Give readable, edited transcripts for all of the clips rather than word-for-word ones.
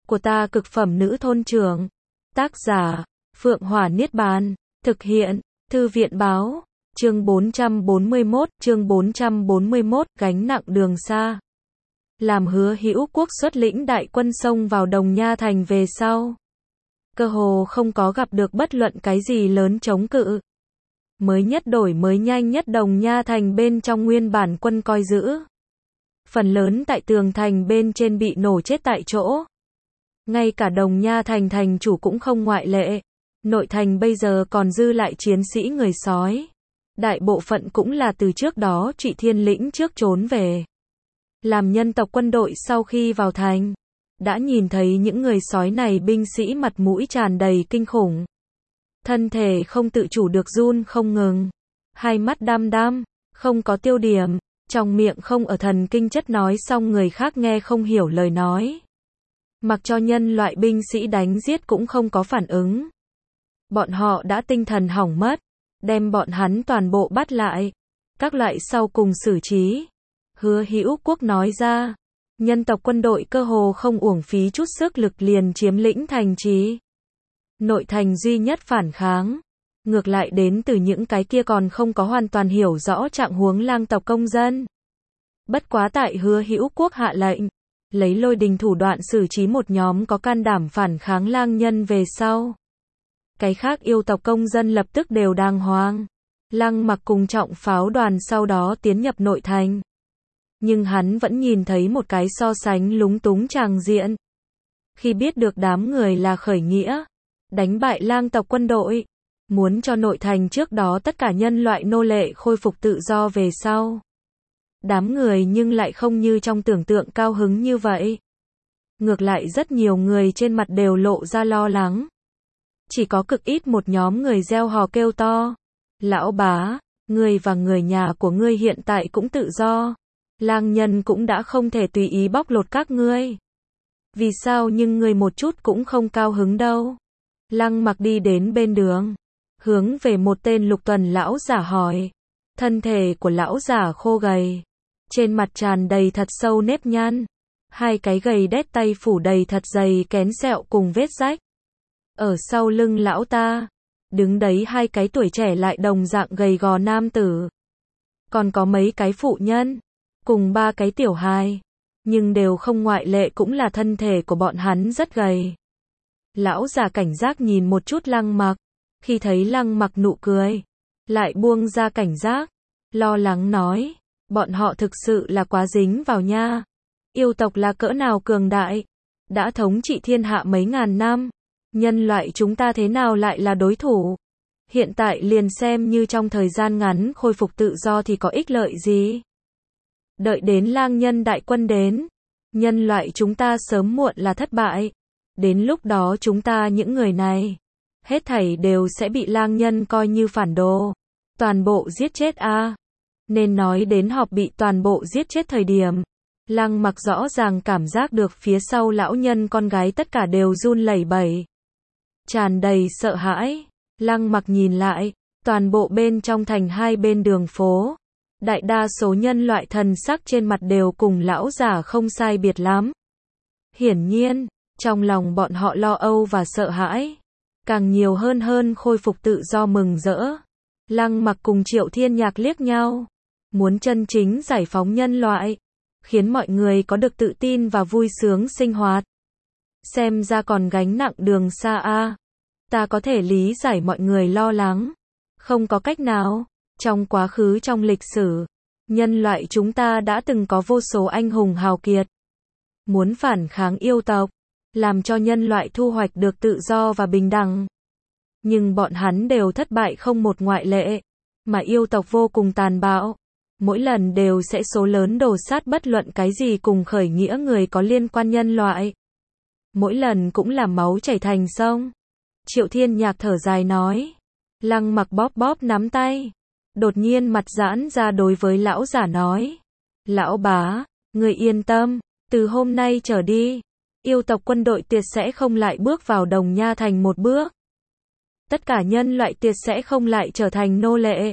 của ta cực phẩm nữ thôn trưởng. Tác giả, Phượng Hỏa Niết Bàn. Thực hiện, Thư viện Báo. Chương 441, gánh nặng đường xa. Làm Hứa Hữu Quốc xuất lĩnh đại quân xông vào Đồng Nha Thành về sau, cơ hồ không có gặp được bất luận cái gì lớn chống cự. Mới nhất đổi mới nhanh nhất Đồng Nha Thành bên trong nguyên bản quân coi giữ, phần lớn tại tường thành bên trên bị nổ chết tại chỗ. Ngay cả Đồng Nha Thành thành chủ cũng không ngoại lệ. Nội thành bây giờ còn dư lại chiến sĩ người sói. Đại bộ phận cũng là từ trước đó Trụy Thiên lĩnh trước trốn về. Làm nhân tộc quân đội sau khi vào thành, đã nhìn thấy những người sói này binh sĩ mặt mũi tràn đầy kinh khủng. Thân thể không tự chủ được run không ngừng. Hai mắt đăm đăm, không có tiêu điểm, trong miệng không ở thần kinh chất nói xong người khác nghe không hiểu lời nói. Mặc cho nhân loại binh sĩ đánh giết cũng không có phản ứng. Bọn họ đã tinh thần hỏng mất, đem bọn hắn toàn bộ bắt lại, các loại sau cùng xử trí. Hứa Hữu Quốc nói ra, nhân tộc quân đội cơ hồ không uổng phí chút sức lực liền chiếm lĩnh thành trì. Nội thành duy nhất phản kháng, ngược lại đến từ những cái kia còn không có hoàn toàn hiểu rõ trạng huống lang tộc công dân. Bất quá tại Hứa Hữu Quốc hạ lệnh, lấy lôi đình thủ đoạn xử trí một nhóm có can đảm phản kháng lang nhân về sau, cái khác yêu tộc công dân lập tức đều đàng hoàng. Lăng Mặc cùng trọng pháo đoàn sau đó tiến nhập nội thành. Nhưng hắn vẫn nhìn thấy một cái so sánh lúng túng tràng diện. Khi biết được đám người là khởi nghĩa, đánh bại lang tộc quân đội, muốn cho nội thành trước đó tất cả nhân loại nô lệ khôi phục tự do về sau. Đám người nhưng lại không như trong tưởng tượng cao hứng như vậy. Ngược lại rất nhiều người trên mặt đều lộ ra lo lắng. Chỉ có cực ít một nhóm người reo hò kêu to. Lão bá, ngươi và người nhà của ngươi hiện tại cũng tự do. Lang nhân cũng đã không thể tùy ý bóc lột các ngươi. Vì sao nhưng ngươi một chút cũng không cao hứng đâu? Lăng Mặc đi đến bên đường, hướng về một tên lục tuần lão giả hỏi. Thân thể của lão giả khô gầy, trên mặt tràn đầy thật sâu nếp nhăn, hai cái gầy đét tay phủ đầy thật dày kén sẹo cùng vết rách. Ở sau lưng lão ta, đứng đấy hai cái tuổi trẻ lại đồng dạng gầy gò nam tử. Còn có mấy cái phụ nhân, cùng ba cái tiểu hài, nhưng đều không ngoại lệ cũng là thân thể của bọn hắn rất gầy. Lão già cảnh giác nhìn một chút Lăng Mặc, khi thấy Lăng Mặc nụ cười, lại buông ra cảnh giác, lo lắng nói, bọn họ thực sự là quá dính vào nha. Yêu tộc là cỡ nào cường đại, đã thống trị thiên hạ mấy ngàn năm, nhân loại chúng ta thế nào lại là đối thủ? Hiện tại liền xem như trong thời gian ngắn khôi phục tự do thì có ích lợi gì? Đợi đến lang nhân đại quân đến, nhân loại chúng ta sớm muộn là thất bại. Đến lúc đó chúng ta những người này, hết thảy đều sẽ bị lang nhân coi như phản đồ, toàn bộ giết chết a. Nên nói đến họp bị toàn bộ giết chết thời điểm, Lăng Mặc rõ ràng cảm giác được phía sau lão nhân con gái tất cả đều run lẩy bẩy, tràn đầy sợ hãi. Lăng Mặc nhìn lại, toàn bộ bên trong thành hai bên đường phố, đại đa số nhân loại thần sắc trên mặt đều cùng lão giả không sai biệt lắm. Hiển nhiên, trong lòng bọn họ lo âu và sợ hãi, càng nhiều hơn khôi phục tự do mừng rỡ. Lăng Mặc cùng Triệu Thiên Nhạc liếc nhau, muốn chân chính giải phóng nhân loại, khiến mọi người có được tự tin và vui sướng sinh hoạt. Xem ra còn gánh nặng đường xa a. Ta có thể lý giải mọi người lo lắng, không có cách nào. Trong quá khứ trong lịch sử, nhân loại chúng ta đã từng có vô số anh hùng hào kiệt, muốn phản kháng yêu tộc, làm cho nhân loại thu hoạch được tự do và bình đẳng. Nhưng bọn hắn đều thất bại không một ngoại lệ, mà yêu tộc vô cùng tàn bạo, mỗi lần đều sẽ số lớn đổ sát bất luận cái gì cùng khởi nghĩa người có liên quan nhân loại. Mỗi lần cũng là máu chảy thành sông. Triệu Thiên Nhạc thở dài nói. Lăng Mặc bóp bóp nắm tay, đột nhiên mặt giãn ra đối với lão giả nói. Lão bá, người yên tâm, từ hôm nay trở đi, yêu tộc quân đội tuyệt sẽ không lại bước vào Đồng Nha Thành một bước. Tất cả nhân loại tuyệt sẽ không lại trở thành nô lệ.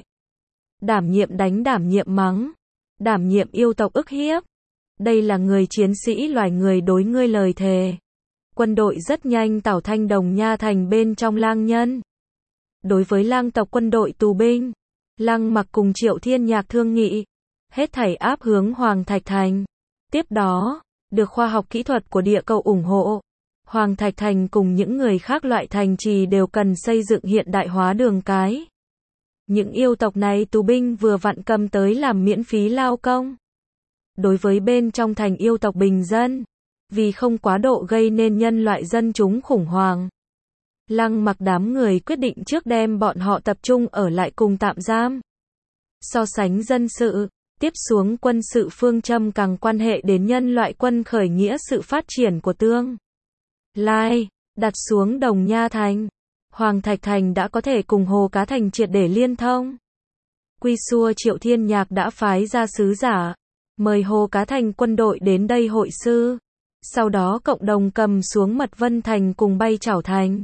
Đảm nhiệm đánh, đảm nhiệm mắng, đảm nhiệm yêu tộc ức hiếp. Đây là người chiến sĩ loài người đối ngươi lời thề. Quân đội rất nhanh tảo thanh Đồng Nha thành bên trong lang nhân. Đối với lang tộc quân đội tù binh, Lăng Mặc cùng Triệu Thiên Nhạc thương nghị, hết thảy áp hướng Hoàng Thạch Thành. Tiếp đó, được khoa học kỹ thuật của địa cầu ủng hộ, Hoàng Thạch Thành cùng những người khác loại thành trì đều cần xây dựng hiện đại hóa đường cái. Những yêu tộc này tù binh vừa vặn cầm tới làm miễn phí lao công. Đối với bên trong thành yêu tộc bình dân, vì không quá độ gây nên nhân loại dân chúng khủng hoảng, Lăng Mặc đám người quyết định trước đem bọn họ tập trung ở lại cùng tạm giam. So sánh dân sự, tiếp xuống quân sự phương châm càng quan hệ đến nhân loại quân khởi nghĩa sự phát triển của tương lai, đặt xuống Đồng Nha thành. Hoàng Thạch Thành đã có thể cùng Hồ Cá Thành triệt để liên thông. Quy xua Triệu Thiên Nhạc đã phái ra sứ giả, mời Hồ Cá Thành quân đội đến đây hội sư. Sau đó cộng đồng cầm xuống Mật Vân Thành cùng Bay Chảo Thành.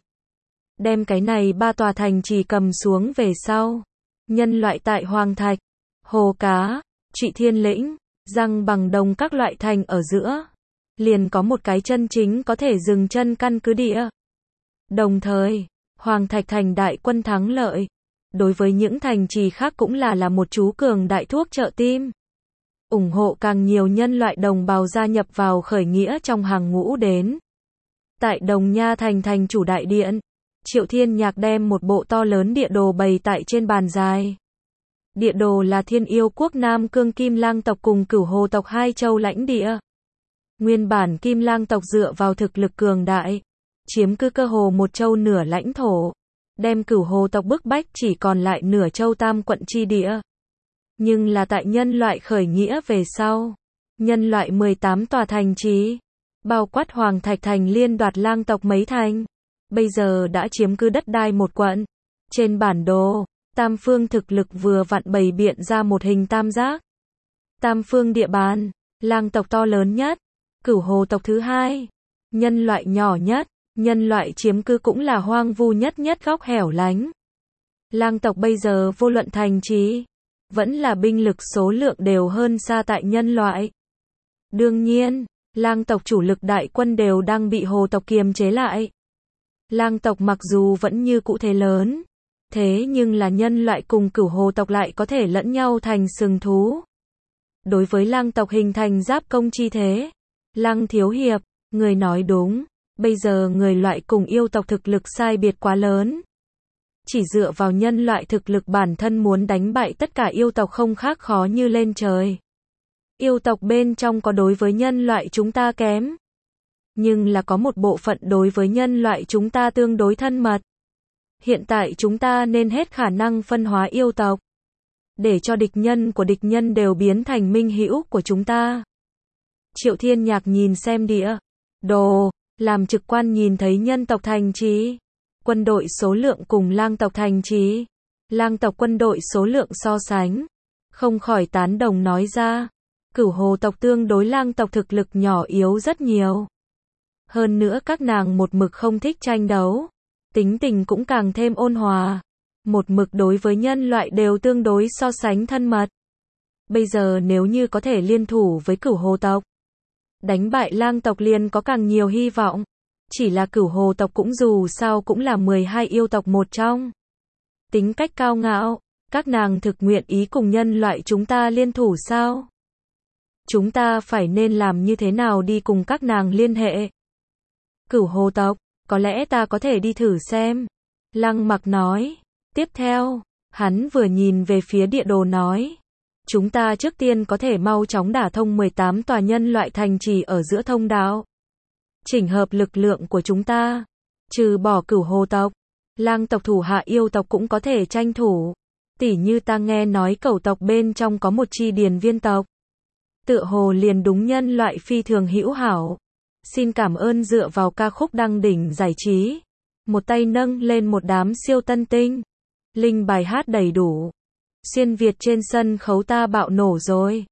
Đem cái này 3 tòa thành chỉ cầm xuống về sau. Nhân loại tại Hoàng Thạch, Hồ Cá, Trụy Thiên Lĩnh, Giang Bằng Đồng các loại thành ở giữa. Liền có một cái chân chính có thể dừng chân căn cứ địa. Đồng thời, Hoàng Thạch Thành đại quân thắng lợi. Đối với những thành trì khác cũng là một chú cường đại thuốc trợ tim. Ủng hộ càng nhiều nhân loại đồng bào gia nhập vào khởi nghĩa trong hàng ngũ đến. Tại Đồng Nha thành thành chủ đại điện, Triệu Thiên Nhạc đem một bộ to lớn địa đồ bày tại trên bàn dài. Địa đồ là Thiên Yêu quốc Nam Cương Kim Lang tộc cùng Cửu Hồ tộc hai châu lãnh địa. Nguyên bản Kim Lang tộc dựa vào thực lực cường đại, chiếm cứ cơ hồ một châu nửa lãnh thổ, đem Cửu Hồ tộc bức bách chỉ còn lại nửa châu Tam quận chi địa. Nhưng là tại nhân loại khởi nghĩa về sau, nhân loại 18 tòa thành trì, bao quát Hoàng Thạch Thành liên đoạt Lang tộc mấy thành, bây giờ đã chiếm cứ đất đai một quận. Trên bản đồ, Tam phương thực lực vừa vặn bày biện ra một hình tam giác. Tam phương địa bàn, Lang tộc to lớn nhất, Cửu Hồ tộc thứ hai, nhân loại nhỏ nhất, nhân loại chiếm cứ cũng là hoang vu nhất góc hẻo lánh. Lang tộc bây giờ vô luận thành trì, vẫn là binh lực số lượng đều hơn xa tại nhân loại. Đương nhiên, Lang tộc chủ lực đại quân đều đang bị Hồ tộc kiềm chế lại. Lang tộc mặc dù vẫn như cũ thế lớn, thế nhưng là nhân loại cùng Cửu Hồ tộc lại có thể lẫn nhau thành sừng thú. Đối với Lang tộc hình thành giáp công chi thế, Lăng thiếu hiệp, người nói đúng, bây giờ người loại cùng yêu tộc thực lực sai biệt quá lớn. Chỉ dựa vào nhân loại thực lực bản thân muốn đánh bại tất cả yêu tộc không khác khó như lên trời. Yêu tộc bên trong có đối với nhân loại chúng ta kém, nhưng là có một bộ phận đối với nhân loại chúng ta tương đối thân mật. Hiện tại chúng ta nên hết khả năng phân hóa yêu tộc, để cho địch nhân của địch nhân đều biến thành minh hữu của chúng ta. Triệu Thiên Nhạc nhìn xem địa đồ, làm trực quan nhìn thấy nhân tộc thành trì, quân đội số lượng cùng Lang tộc thành trì, Lang tộc quân đội số lượng so sánh, không khỏi tán đồng nói ra, Cửu Hồ tộc tương đối Lang tộc thực lực nhỏ yếu rất nhiều. Hơn nữa các nàng một mực không thích tranh đấu, tính tình cũng càng thêm ôn hòa, một mực đối với nhân loại đều tương đối so sánh thân mật. Bây giờ nếu như có thể liên thủ với Cửu Hồ tộc, đánh bại Lang tộc liền có càng nhiều hy vọng. Chỉ là Cửu Hồ tộc cũng dù sao cũng là 12 yêu tộc một trong. Tính cách cao ngạo, các nàng thực nguyện ý cùng nhân loại chúng ta liên thủ sao? Chúng ta phải nên làm như thế nào đi cùng các nàng liên hệ? Cửu Hồ tộc, có lẽ ta có thể đi thử xem. Lăng Mặc nói. Tiếp theo, hắn vừa nhìn về phía địa đồ nói. Chúng ta trước tiên có thể mau chóng đả thông 18 tòa nhân loại thành trì ở giữa thông đạo. Chỉnh hợp lực lượng của chúng ta. Trừ bỏ Cửu Hồ tộc, Lang tộc thủ hạ yêu tộc cũng có thể tranh thủ. Tỉ như ta nghe nói Cẩu tộc bên trong có một chi điền viên tộc. Tựa hồ liền đúng nhân loại phi thường hữu hảo. Xin cảm ơn dựa vào ca khúc đăng đỉnh giải trí. Một tay nâng lên một đám siêu tân tinh. Linh bài hát đầy đủ. Xuyên Việt trên sân khấu ta bạo nổ rồi.